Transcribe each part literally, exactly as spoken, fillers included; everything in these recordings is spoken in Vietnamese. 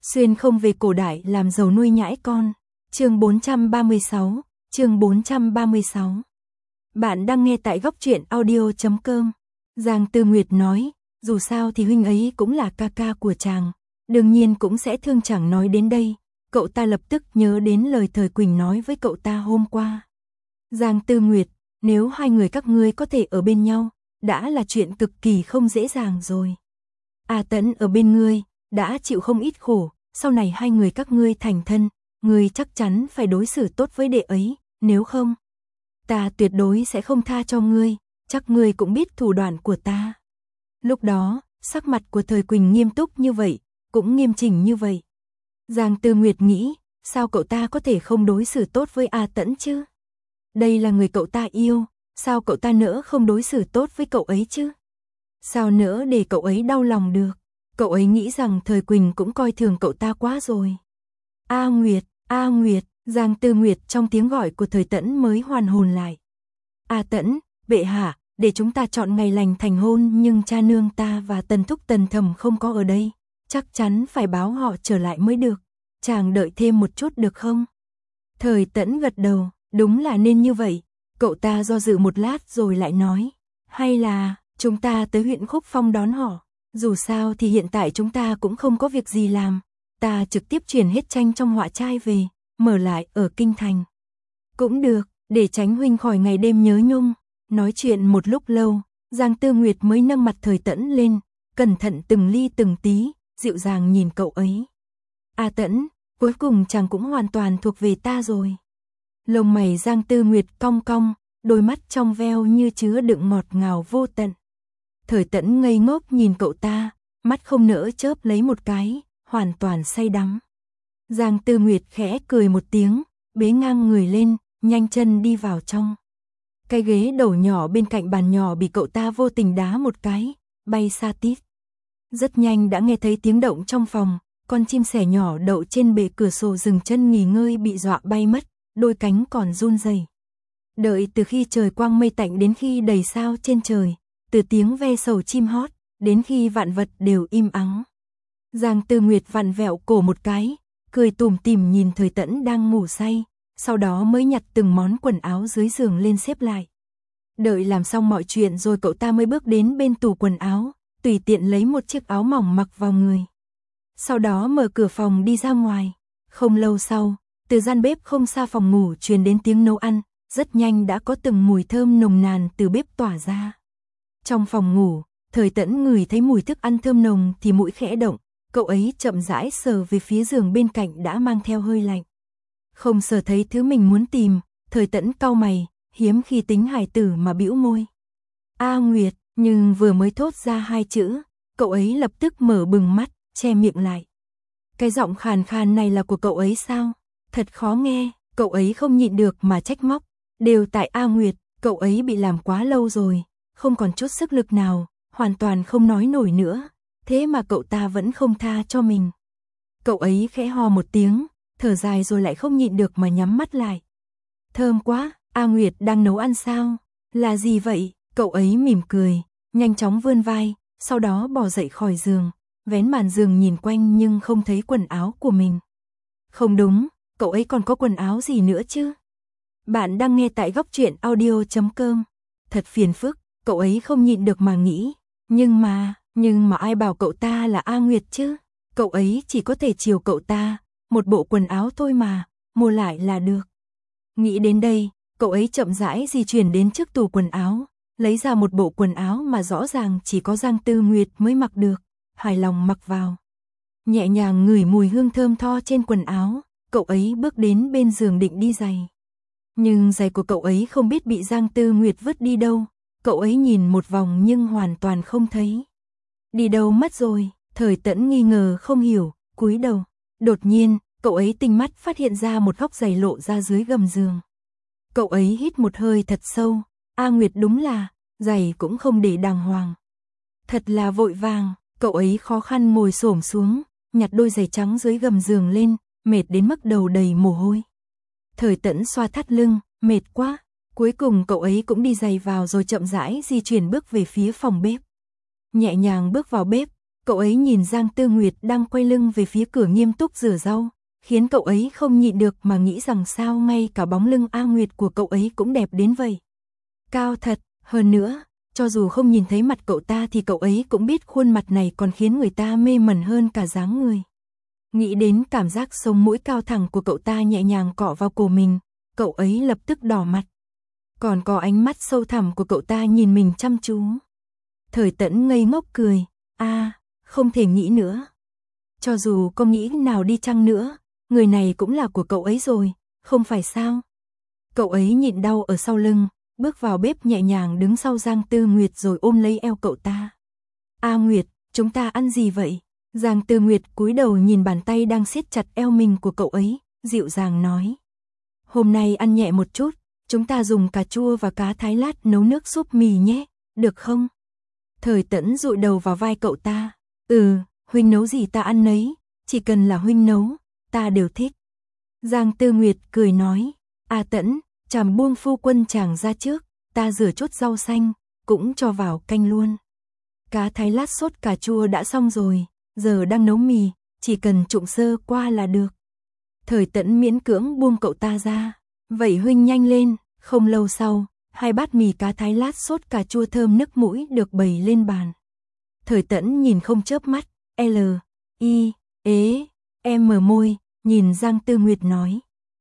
Xuyên không về cổ đại làm giàu nuôi nhãi con. Chương bốn trăm ba mươi sáu, chương bốn trăm ba mươi sáu. Bạn đang nghe tại góc truyện audio chấm com. Giang Tư Nguyệt nói, dù sao thì huynh ấy cũng là ca ca của chàng, đương nhiên cũng sẽ thương chàng. Nói đến đây, cậu ta lập tức nhớ đến lời Thời Quỳnh nói với cậu ta hôm qua. Giang Tư Nguyệt, nếu hai người các ngươi có thể ở bên nhau, đã là chuyện cực kỳ không dễ dàng rồi. A Tẫn ở bên ngươi, đã chịu không ít khổ, sau này hai người các ngươi thành thân, ngươi chắc chắn phải đối xử tốt với đệ ấy, nếu không, ta tuyệt đối sẽ không tha cho ngươi, chắc ngươi cũng biết thủ đoạn của ta. Lúc đó, sắc mặt của Thời Quỳnh nghiêm túc như vậy, cũng nghiêm chỉnh như vậy. Giang Tư Nguyệt nghĩ, sao cậu ta có thể không đối xử tốt với A Tẫn chứ? Đây là người cậu ta yêu, sao cậu ta nỡ không đối xử tốt với cậu ấy chứ? Sao nỡ để cậu ấy đau lòng được? Cậu ấy nghĩ rằng Thời Quỳnh cũng coi thường cậu ta quá rồi. A Nguyệt, A Nguyệt, Giang Tư Nguyệt trong tiếng gọi của Thời Tẫn mới hoàn hồn lại. A Tẫn, bệ hạ, để chúng ta chọn ngày lành thành hôn, nhưng cha nương ta và Tần Thúc Tần Thẩm không có ở đây, chắc chắn phải báo họ trở lại mới được. Chàng đợi thêm một chút được không? Thời Tẫn gật đầu, đúng là nên như vậy. Cậu ta do dự một lát rồi lại nói, hay là chúng ta tới huyện Khúc Phong đón họ. Dù sao thì hiện tại chúng ta cũng không có việc gì làm, ta trực tiếp chuyển hết tranh trong họa trai về, mở lại ở Kinh Thành. Cũng được, để tránh huynh khỏi ngày đêm nhớ nhung. Nói chuyện một lúc lâu, Giang Tư Nguyệt mới nâng mặt Thời Tẫn lên, cẩn thận từng ly từng tí, dịu dàng nhìn cậu ấy. A Tẫn, cuối cùng chàng cũng hoàn toàn thuộc về ta rồi. Lông mày Giang Tư Nguyệt cong cong, đôi mắt trong veo như chứa đựng ngọt ngào vô tận. Thời Tẫn ngây ngốc nhìn cậu ta, mắt không nỡ chớp lấy một cái, hoàn toàn say đắm. Giang Tư Nguyệt khẽ cười một tiếng, bế ngang người lên, nhanh chân đi vào trong. Cái ghế đầu nhỏ bên cạnh bàn nhỏ bị cậu ta vô tình đá một cái, bay xa tít. Rất nhanh đã nghe thấy tiếng động trong phòng, con chim sẻ nhỏ đậu trên bệ cửa sổ dừng chân nghỉ ngơi bị dọa bay mất, đôi cánh còn run rẩy. Đợi từ khi trời quang mây tạnh đến khi đầy sao trên trời, từ tiếng ve sầu chim hót, đến khi vạn vật đều im ắng. Giang Tư Nguyệt vặn vẹo cổ một cái, cười tủm tỉm nhìn Thời Tẫn đang ngủ say, sau đó mới nhặt từng món quần áo dưới giường lên xếp lại. Đợi làm xong mọi chuyện rồi cậu ta mới bước đến bên tủ quần áo, tùy tiện lấy một chiếc áo mỏng mặc vào người. Sau đó mở cửa phòng đi ra ngoài. Không lâu sau, từ gian bếp không xa phòng ngủ truyền đến tiếng nấu ăn, rất nhanh đã có từng mùi thơm nồng nàn từ bếp tỏa ra. Trong phòng ngủ, Thời Tẫn ngửi thấy mùi thức ăn thơm nồng thì mũi khẽ động, cậu ấy chậm rãi sờ về phía giường bên cạnh đã mang theo hơi lạnh. Không sờ thấy thứ mình muốn tìm, Thời Tẫn cau mày, hiếm khi tính hài tử mà bĩu môi. A Nguyệt, nhưng vừa mới thốt ra hai chữ, cậu ấy lập tức mở bừng mắt, che miệng lại. Cái giọng khàn khàn này là của cậu ấy sao? Thật khó nghe, cậu ấy không nhịn được mà trách móc. Đều tại A Nguyệt, cậu ấy bị làm quá lâu rồi, không còn chút sức lực nào, hoàn toàn không nói nổi nữa, thế mà cậu ta vẫn không tha cho mình. Cậu ấy khẽ ho một tiếng, thở dài rồi lại không nhịn được mà nhắm mắt lại. Thơm quá, A Nguyệt đang nấu ăn sao? Là gì vậy? Cậu ấy mỉm cười, nhanh chóng vươn vai, sau đó bò dậy khỏi giường, vén màn giường nhìn quanh nhưng không thấy quần áo của mình. Không đúng, cậu ấy còn có quần áo gì nữa chứ? Bạn đang nghe tại góc truyện audio chấm com. Thật phiền phức, cậu ấy không nhịn được mà nghĩ. Nhưng mà, nhưng mà ai bảo cậu ta là A Nguyệt chứ? Cậu ấy chỉ có thể chiều cậu ta, một bộ quần áo thôi mà, mua lại là được. Nghĩ đến đây, cậu ấy chậm rãi di chuyển đến trước tủ quần áo, lấy ra một bộ quần áo mà rõ ràng chỉ có Giang Tư Nguyệt mới mặc được, hài lòng mặc vào. Nhẹ nhàng ngửi mùi hương thơm tho trên quần áo, cậu ấy bước đến bên giường định đi giày. Nhưng giày của cậu ấy không biết bị Giang Tư Nguyệt vứt đi đâu, cậu ấy nhìn một vòng nhưng hoàn toàn không thấy. Đi đâu mất rồi? Thời Tẫn nghi ngờ không hiểu, cúi đầu. Đột nhiên, cậu ấy tinh mắt phát hiện ra một góc giày lộ ra dưới gầm giường. Cậu ấy hít một hơi thật sâu, A Nguyệt đúng là, giày cũng không để đàng hoàng. Thật là vội vàng, cậu ấy khó khăn ngồi xổm xuống, nhặt đôi giày trắng dưới gầm giường lên, mệt đến mức đầu đầy mồ hôi. Thời Tẫn xoa thắt lưng, mệt quá, cuối cùng cậu ấy cũng đi giày vào rồi chậm rãi di chuyển bước về phía phòng bếp. Nhẹ nhàng bước vào bếp, Cậu ấy nhìn Giang Tư Nguyệt đang quay lưng về phía cửa nghiêm túc rửa rau, khiến cậu ấy không nhịn được mà nghĩ rằng sao ngay cả bóng lưng A Nguyệt của cậu ấy cũng đẹp đến vậy. Cao thật, hơn nữa, cho dù không nhìn thấy mặt cậu ta thì cậu ấy cũng biết khuôn mặt này còn khiến người ta mê mẩn hơn cả dáng người. Nghĩ đến cảm giác sống mũi cao thẳng của cậu ta nhẹ nhàng cọ vào cổ mình, cậu ấy lập tức đỏ mặt. Còn có ánh mắt sâu thẳm của cậu ta nhìn mình chăm chú. Thời Tẫn ngây ngốc cười, a, à, không thể nghĩ nữa. Cho dù có nghĩ nào đi chăng nữa, người này cũng là của cậu ấy rồi, không phải sao? Cậu ấy nhịn đau ở sau lưng, bước vào bếp nhẹ nhàng đứng sau Giang Tư Nguyệt rồi ôm lấy eo cậu ta. A Nguyệt, chúng ta ăn gì vậy? Giang Tư Nguyệt cúi đầu nhìn bàn tay đang siết chặt eo mình của cậu ấy, dịu dàng nói. Hôm nay ăn nhẹ một chút, chúng ta dùng cà chua và cá thái lát nấu nước súp mì nhé, được không? Thời Tẫn dụi đầu vào vai cậu ta. Ừ, huynh nấu gì ta ăn nấy, chỉ cần là huynh nấu, ta đều thích. Giang Tư Nguyệt cười nói, A Tẫn, chàng buông phu quân chàng ra trước, ta rửa chút rau xanh, cũng cho vào canh luôn. Cá thái lát sốt cà chua đã xong rồi, giờ đang nấu mì, chỉ cần trụng sơ qua là được. Thời Tẫn miễn cưỡng buông cậu ta ra, vậy huynh nhanh lên. Không lâu sau, hai bát mì cá thái lát sốt cà chua thơm nức mũi được bày lên bàn. Thời Tẫn nhìn không chớp mắt, L, I, ế, M môi, nhìn Giang Tư Nguyệt nói.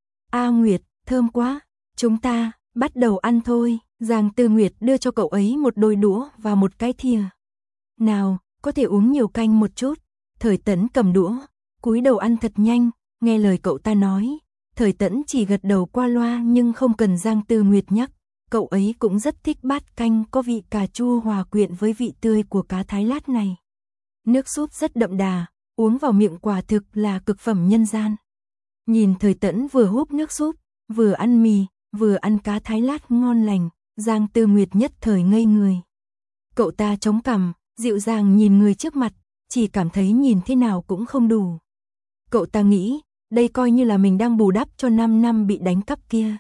A Nguyệt, thơm quá, chúng ta, bắt đầu ăn thôi. Giang Tư Nguyệt đưa cho cậu ấy một đôi đũa và một cái thìa. Nào, có thể uống nhiều canh một chút. Thời Tẫn cầm đũa, cúi đầu ăn thật nhanh, nghe lời cậu ta nói. Thời Tẫn chỉ gật đầu qua loa nhưng không cần Giang Tư Nguyệt nhắc. Cậu ấy cũng rất thích bát canh có vị cà chua hòa quyện với vị tươi của cá thái lát này. Nước súp rất đậm đà, uống vào miệng quả thực là cực phẩm nhân gian. Nhìn Thời Tẫn vừa húp nước súp, vừa ăn mì, vừa ăn cá thái lát ngon lành, Giang Tư Nguyệt nhất thời ngây người. Cậu ta chống cằm, dịu dàng nhìn người trước mặt, chỉ cảm thấy nhìn thế nào cũng không đủ. Cậu ta nghĩ, đây coi như là mình đang bù đắp cho năm năm bị đánh cắp kia.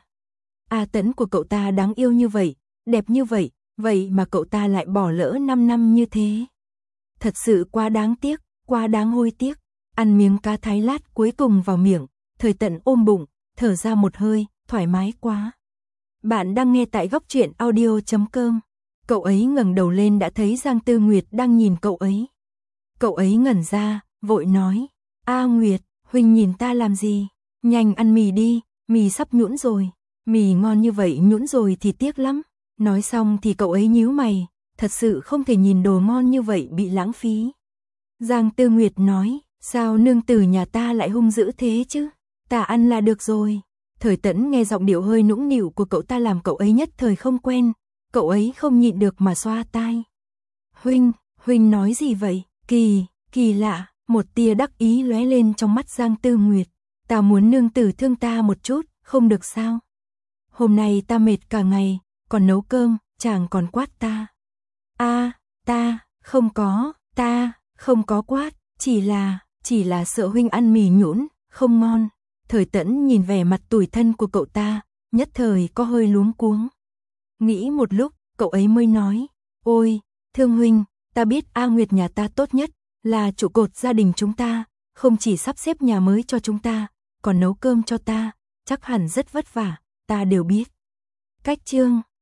A Tẫn của cậu ta đáng yêu như vậy, đẹp như vậy, vậy mà cậu ta lại bỏ lỡ năm năm như thế. Thật sự quá đáng tiếc, quá đáng hối tiếc. Ăn miếng cá thái lát cuối cùng vào miệng, Thời Tẫn ôm bụng, thở ra một hơi, thoải mái quá. Bạn đang nghe tại góc truyện audio chấm com. Cậu ấy ngẩng đầu lên đã thấy Giang Tư Nguyệt đang nhìn cậu ấy. Cậu ấy ngẩn ra, vội nói, A Nguyệt, huynh nhìn ta làm gì? Nhanh ăn mì đi, mì sắp nhũn rồi. Mì ngon như vậy nhũn rồi thì tiếc lắm. Nói xong thì cậu ấy nhíu mày, thật sự không thể nhìn đồ ngon như vậy bị lãng phí. Giang Tư Nguyệt nói, sao nương tử nhà ta lại hung dữ thế chứ? Ta ăn là được rồi. Thời Tẫn nghe giọng điệu hơi nũng nịu của cậu ta làm cậu ấy nhất thời không quen. Cậu ấy không nhịn được mà xoa tai. Huynh, huynh nói gì vậy? Kỳ, kỳ lạ. Một tia đắc ý lóe lên trong mắt Giang Tư Nguyệt. Ta muốn nương tử thương ta một chút, không được sao? Hôm nay ta mệt cả ngày, còn nấu cơm, chàng còn quát ta. A, à, ta, không có, ta, không có quát, chỉ là, chỉ là sợ huynh ăn mì nhũn, không ngon. Thời Tẫn nhìn vẻ mặt tủi thân của cậu ta, nhất thời có hơi luống cuống. Nghĩ một lúc, cậu ấy mới nói, ôi, thương huynh, ta biết A Nguyệt nhà ta tốt nhất, là trụ cột gia đình chúng ta, không chỉ sắp xếp nhà mới cho chúng ta, còn nấu cơm cho ta, chắc hẳn rất vất vả, ta đều biết. Cách chương